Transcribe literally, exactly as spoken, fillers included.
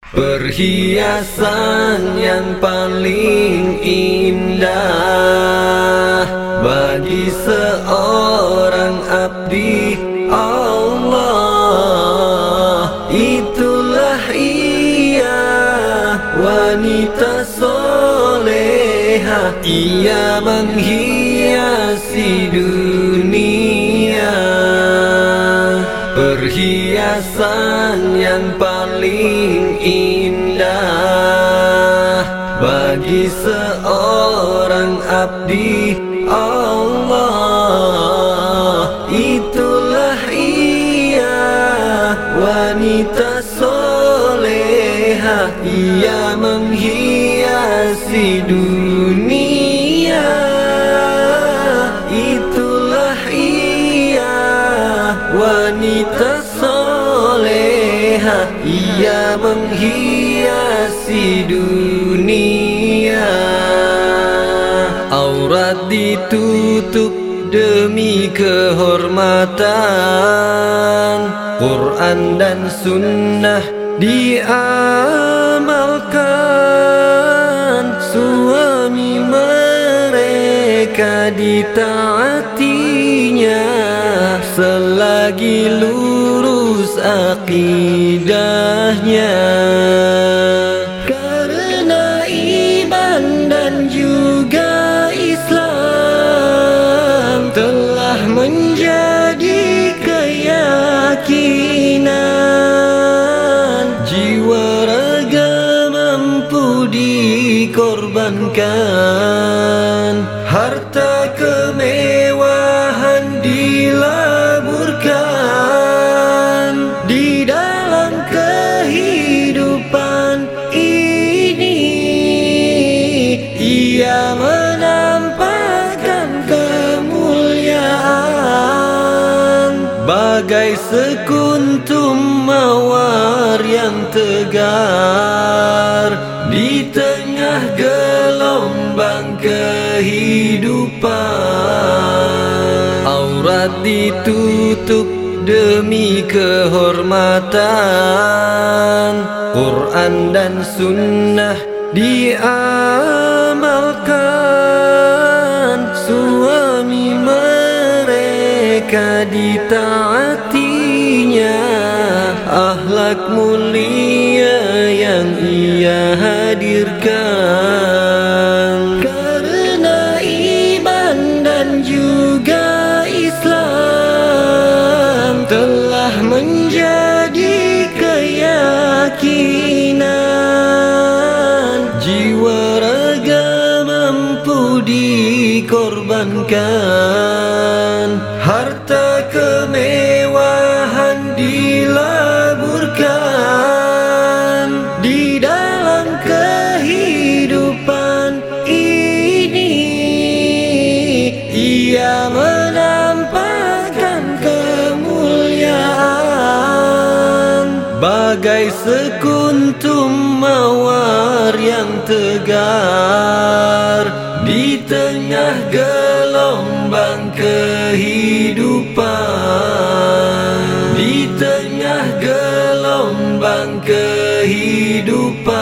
Perhiasan yang paling indah bagi seorang abdi Allah, itulah ia wanita soleha, ia menghiasi dunia. Perhiasan yang paling indah bagi seorang abdi Allah, itulah ia wanita soleha, ia menghiasi dunia. Itulah ia wanita soleha, ia menghiasi dunia. Aurat ditutup demi kehormatan, Quran dan sunnah diamalkan, suami mereka ditaatinya selagi lurus akidahnya. Karena iman dan juga Islam telah menjadi keyakinan, jiwa raga mampu dikorbankan, harta kemewahan dilaburkan di dalam kehidupan ini. Ia menampakkan kemuliaan bagai sekuntum mawar yang tegar di tengah gelombang kehidupan. Aurat ditutup demi kehormatan, Quran dan sunnah diamalkan, suami mereka ditaatinya, akhlak mulia yang ia hadirkan. Karena iman dan juga Islam telah menjadi keyakinan, jiwa raga mampu dikorbankan, harta kemewahan dilaburkan di dalam kehidupan ini. Ia menampakkan kemuliaan bagai sekuntum mawar yang tegar di tengah gelombang kehidupan, di tengah gelombang kehidupan.